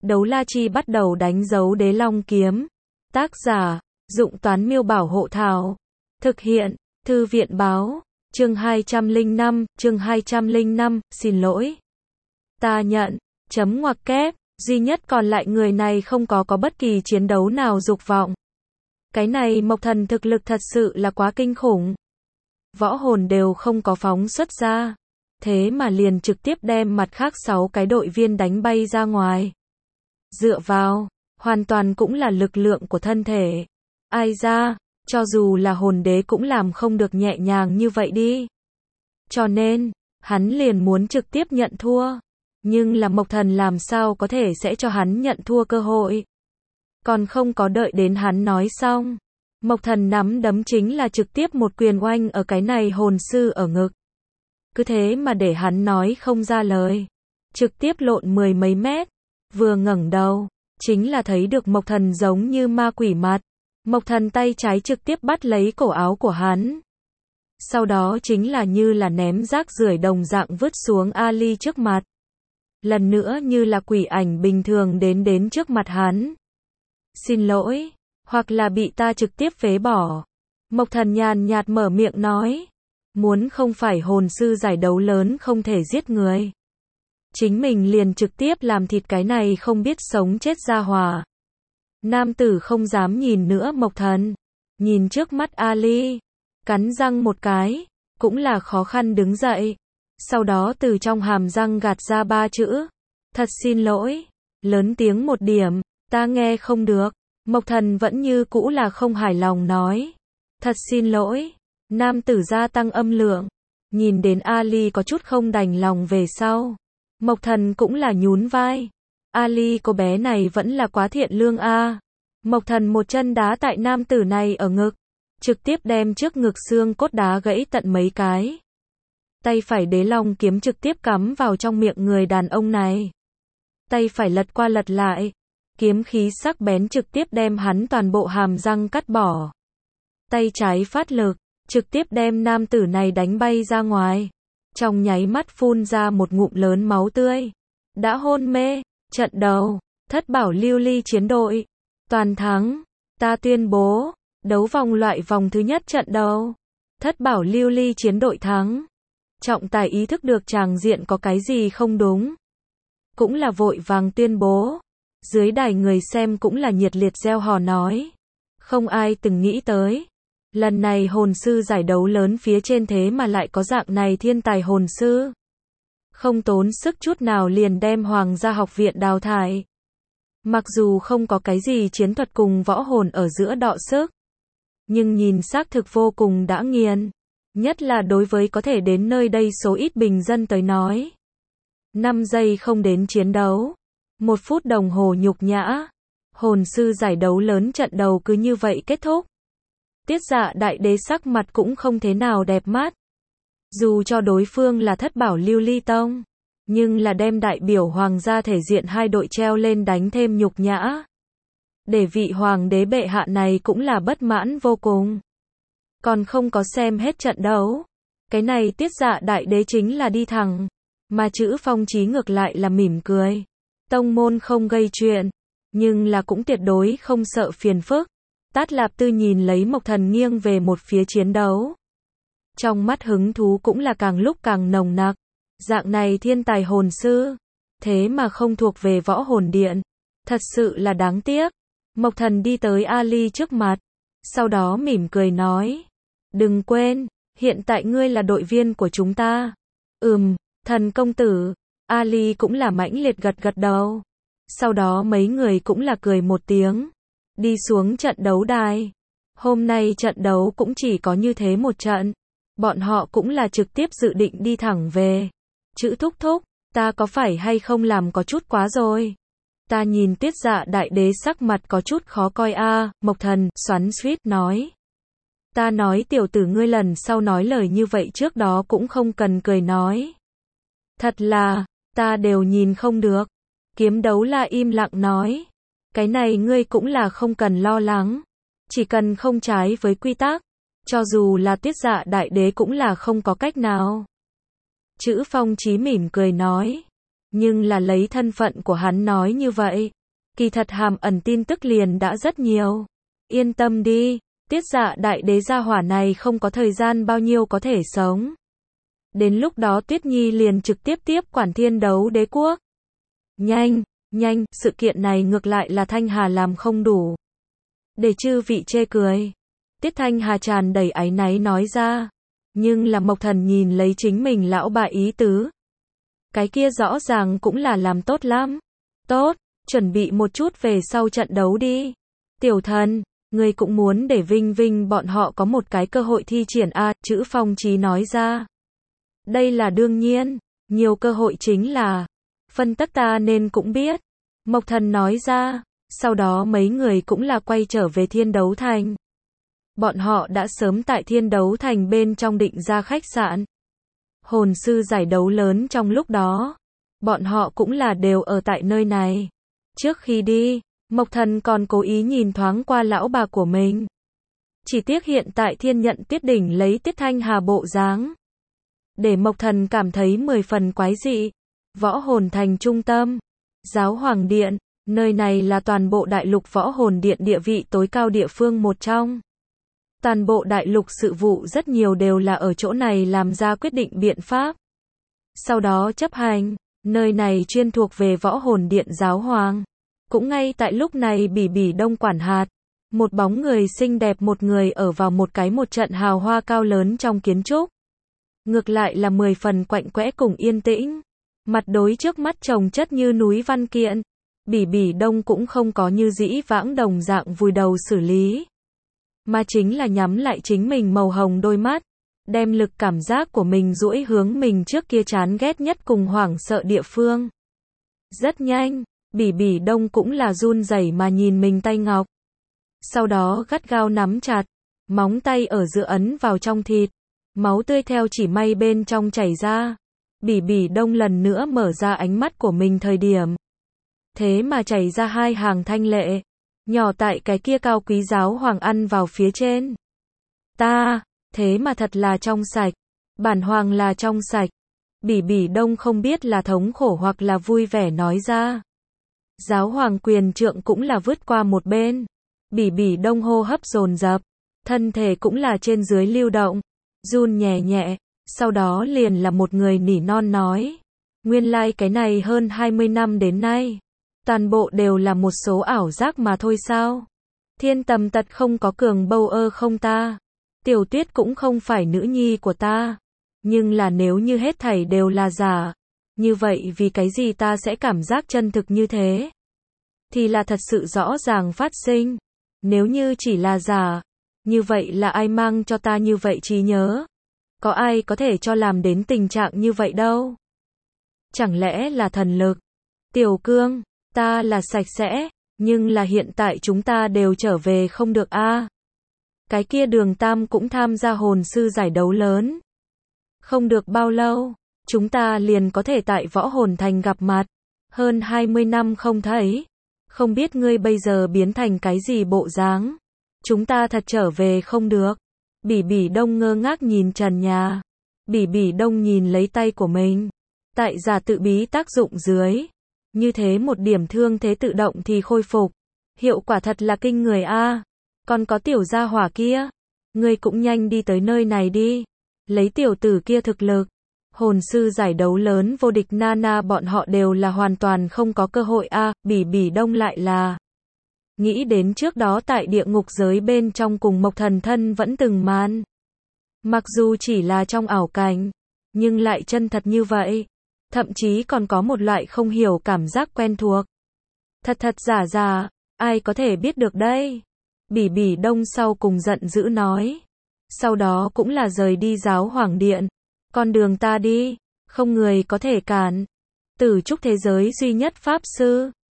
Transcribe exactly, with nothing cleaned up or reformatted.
Đấu la chi bắt đầu đánh dấu đế long kiếm. Tác giả, Dụng Toán Miêu Bảo Hộ Thảo. Thực hiện, Thư viện Báo. Chương hai trăm lẻ năm, chương hai trăm lẻ năm, xin lỗi. Ta nhận, chấm ngoặc kép, duy nhất còn lại người này không có có bất kỳ chiến đấu nào dục vọng. Cái này Mộc Thần thực lực thật sự là quá kinh khủng. Võ hồn đều không có phóng xuất ra. Thế mà liền trực tiếp đem mặt khác sáu cái đội viên đánh bay ra ngoài. Dựa vào, hoàn toàn cũng là lực lượng của thân thể. Ai ra, cho dù là hồn đế cũng làm không được nhẹ nhàng như vậy đi. Cho nên, hắn liền muốn trực tiếp nhận thua. Nhưng là Mộc Thần làm sao có thể sẽ cho hắn nhận thua cơ hội. Còn không có đợi đến hắn nói xong. Mộc Thần nắm đấm chính là trực tiếp một quyền oanh ở cái này hồn sư ở ngực. Cứ thế mà để hắn nói không ra lời. Trực tiếp lộn mười mấy mét. Vừa ngẩng đầu, chính là thấy được Mộc Thần giống như ma quỷ mặt. Mộc Thần tay trái trực tiếp bắt lấy cổ áo của hắn. Sau đó chính là như là ném rác rưởi đồng dạng vứt xuống Ali trước mặt. Lần nữa như là quỷ ảnh bình thường đến đến trước mặt hắn. Xin lỗi, hoặc là bị ta trực tiếp phế bỏ. Mộc Thần nhàn nhạt mở miệng nói. Muốn không phải hồn sư giải đấu lớn không thể giết người. Chính mình liền trực tiếp làm thịt cái này không biết sống chết ra hòa. Nam tử không dám nhìn nữa Mộc Thần. Nhìn trước mắt Ali. Cắn răng một cái. Cũng là khó khăn đứng dậy. Sau đó từ trong hàm răng gạt ra ba chữ. Thật xin lỗi. Lớn tiếng một điểm. Ta nghe không được. Mộc Thần vẫn như cũ là không hài lòng nói. Thật xin lỗi. Nam tử gia tăng âm lượng. Nhìn đến Ali có chút không đành lòng về sau. Mộc Thần cũng là nhún vai. Ali cô bé này vẫn là quá thiện lương a. À. Mộc Thần một chân đá tại nam tử này ở ngực. Trực tiếp đem trước ngực xương cốt đá gãy tận mấy cái. Tay phải đế long kiếm trực tiếp cắm vào trong miệng người đàn ông này. Tay phải lật qua lật lại. Kiếm khí sắc bén trực tiếp đem hắn toàn bộ hàm răng cắt bỏ. Tay trái phát lực. Trực tiếp đem nam tử này đánh bay ra ngoài. Trong nháy mắt phun ra một ngụm lớn máu tươi. Đã hôn mê. Trận đầu. Thất bảo lưu ly chiến đội. Toàn thắng. Ta tuyên bố. Đấu vòng loại vòng thứ nhất trận đầu. Thất bảo lưu ly chiến đội thắng. Trọng tài ý thức được tràng diện có cái gì không đúng. Cũng là vội vàng tuyên bố. Dưới đài người xem cũng là nhiệt liệt reo hò nói. Không ai từng nghĩ tới. Lần này hồn sư giải đấu lớn phía trên thế mà lại có dạng này thiên tài hồn sư. Không tốn sức chút nào liền đem Hoàng gia học viện đào thải. Mặc dù không có cái gì chiến thuật cùng võ hồn ở giữa đọ sức. Nhưng nhìn xác thực vô cùng đã nghiền. Nhất là đối với có thể đến nơi đây số ít bình dân tới nói. năm giây không đến chiến đấu. một phút đồng hồ nhục nhã. Hồn sư giải đấu lớn trận đầu cứ như vậy kết thúc. Tiết Dạ đại đế sắc mặt cũng không thế nào đẹp mắt. Dù cho đối phương là thất bảo lưu ly tông. Nhưng là đem đại biểu hoàng gia thể diện hai đội treo lên đánh thêm nhục nhã. Để vị hoàng đế bệ hạ này cũng là bất mãn vô cùng. Còn không có xem hết trận đấu. Cái này Tiết Dạ đại đế chính là đi thẳng. Mà chữ Phong Chí ngược lại là mỉm cười. Tông môn không gây chuyện. Nhưng là cũng tuyệt đối không sợ phiền phức. Tát Lạp Tư nhìn lấy Mộc Thần nghiêng về một phía chiến đấu. Trong mắt hứng thú cũng là càng lúc càng nồng nặc. Dạng này thiên tài hồn sư. Thế mà không thuộc về võ hồn điện. Thật sự là đáng tiếc. Mộc Thần đi tới Ali trước mặt. Sau đó mỉm cười nói. Đừng quên, hiện tại ngươi là đội viên của chúng ta. Ừm, thần công tử. Ali cũng là mãnh liệt gật gật đầu. Sau đó mấy người cũng là cười một tiếng. Đi xuống trận đấu đài. Hôm nay trận đấu cũng chỉ có như thế một trận. Bọn họ cũng là trực tiếp dự định đi thẳng về. Chữ thúc thúc, ta có phải hay không làm có chút quá rồi. Ta nhìn Tiết Dạ đại đế sắc mặt có chút khó coi a. À, Mộc Thần, xoắn xuýt nói. Ta nói tiểu tử ngươi lần sau nói lời như vậy trước đó cũng không cần cười nói. Thật là, ta đều nhìn không được. Kiếm đấu là im lặng nói. Cái này ngươi cũng là không cần lo lắng. Chỉ cần không trái với quy tắc. Cho dù là Tiết Dạ đại đế cũng là không có cách nào. Chữ Phong Chí mỉm cười nói. Nhưng là lấy thân phận của hắn nói như vậy. Kỳ thật hàm ẩn tin tức liền đã rất nhiều. Yên tâm đi, Tiết Dạ đại đế gia hỏa này không có thời gian bao nhiêu có thể sống. Đến lúc đó Tuyết Nhi liền trực tiếp tiếp quản thiên đấu đế quốc. Nhanh, nhanh, sự kiện này ngược lại là Thanh Hà làm không đủ. Để chư vị chê cười. Tiết Thanh Hà tràn đầy áy náy nói ra. Nhưng là Mộc Thần nhìn lấy chính mình lão bà ý tứ. Cái kia rõ ràng cũng là làm tốt lắm. Tốt, chuẩn bị một chút về sau trận đấu đi. Tiểu Thần, ngươi cũng muốn để Vinh Vinh bọn họ có một cái cơ hội thi triển a, chữ Phong Chí nói ra. Đây là đương nhiên, nhiều cơ hội chính là phân tắc ta nên cũng biết. Mộc Thần nói ra, sau đó mấy người cũng là quay trở về Thiên Đấu Thành. Bọn họ đã sớm tại Thiên Đấu Thành bên trong định ra khách sạn. Hồn sư giải đấu lớn trong lúc đó, bọn họ cũng là đều ở tại nơi này. Trước khi đi, Mộc Thần còn cố ý nhìn thoáng qua lão bà của mình. Chỉ tiếc hiện tại Thiên Nhận Tiết Đỉnh lấy Tiết Thanh Hà bộ dáng, để Mộc Thần cảm thấy mười phần quái dị. Võ hồn thành trung tâm, Giáo Hoàng Điện, nơi này là toàn bộ đại lục Võ Hồn Điện địa vị tối cao địa phương một trong. Toàn bộ đại lục sự vụ rất nhiều đều là ở chỗ này làm ra quyết định biện pháp. Sau đó chấp hành, nơi này chuyên thuộc về Võ Hồn Điện Giáo Hoàng. Cũng ngay tại lúc này Bỉ Bỉ Đông quản hạt, một bóng người xinh đẹp một người ở vào một cái một trận hào hoa cao lớn trong kiến trúc. Ngược lại là mười phần quạnh quẽ cùng yên tĩnh. Mặt đối trước mắt chồng chất như núi văn kiện. Bỉ Bỉ Đông cũng không có như dĩ vãng đồng dạng vùi đầu xử lý. Mà chính là nhắm lại chính mình màu hồng đôi mắt. Đem lực cảm giác của mình duỗi hướng mình trước kia chán ghét nhất cùng hoảng sợ địa phương. Rất nhanh, Bỉ Bỉ Đông cũng là run rẩy mà nhìn mình tay ngọc. Sau đó gắt gao nắm chặt. Móng tay ở giữa ấn vào trong thịt. Máu tươi theo chỉ may bên trong chảy ra. Bỉ Bỉ Đông lần nữa mở ra ánh mắt của mình thời điểm. Thế mà chảy ra hai hàng thanh lệ. Nhỏ tại cái kia cao quý giáo hoàng ăn vào phía trên. Ta, thế mà thật là trong sạch. Bản hoàng là trong sạch. Bỉ Bỉ Đông không biết là thống khổ hoặc là vui vẻ nói ra. Giáo hoàng quyền trượng cũng là vứt qua một bên. Bỉ Bỉ Đông hô hấp dồn dập. Thân thể cũng là trên dưới lưu động. Run nhẹ nhẹ. Sau đó liền là một người nỉ non nói. Nguyên lai like cái này hơn hai mươi năm đến nay. Toàn bộ đều là một số ảo giác mà thôi sao? Thiên Tầm Tật không có cường bâu ơ không ta. Tiểu Tuyết cũng không phải nữ nhi của ta. Nhưng là nếu như hết thảy đều là giả. Như vậy vì cái gì ta sẽ cảm giác chân thực như thế? Thì là thật sự rõ ràng phát sinh. Nếu như chỉ là giả. Như vậy là ai mang cho ta như vậy trí nhớ? Có ai có thể cho làm đến tình trạng như vậy đâu? Chẳng lẽ là thần lực? Tiểu Cương, ta là sạch sẽ, nhưng là hiện tại chúng ta đều trở về không được a. À. Cái kia Đường Tam cũng tham gia hồn sư giải đấu lớn. Không được bao lâu, chúng ta liền có thể tại Võ Hồn Thành gặp mặt. Hơn hai mươi năm không thấy. Không biết ngươi bây giờ biến thành cái gì bộ dáng. Chúng ta thật trở về không được. Bỉ Bỉ Đông ngơ ngác nhìn trần nhà. Bỉ Bỉ Đông nhìn lấy tay của mình. Tại giả tự bí tác dụng dưới. Như thế một điểm thương thế tự động thì khôi phục. Hiệu quả thật là kinh người a. À. Còn có tiểu gia hỏa kia. Ngươi cũng nhanh đi tới nơi này đi. Lấy tiểu tử kia thực lực. Hồn sư giải đấu lớn vô địch Nana bọn họ đều là hoàn toàn không có cơ hội a. À. Bỉ Bỉ Đông lại là. Nghĩ đến trước đó tại địa ngục giới bên trong cùng Mộc Thần thân vẫn từng màn. Mặc dù chỉ là trong ảo cảnh. Nhưng lại chân thật như vậy. Thậm chí còn có một loại không hiểu cảm giác quen thuộc. Thật thật giả giả, ai có thể biết được đây? Bỉ Bỉ Đông sau cùng giận dữ nói. Sau đó cũng là rời đi Giáo Hoàng Điện. Con đường ta đi, không người có thể cản. Tử trúc thế giới duy nhất pháp sư.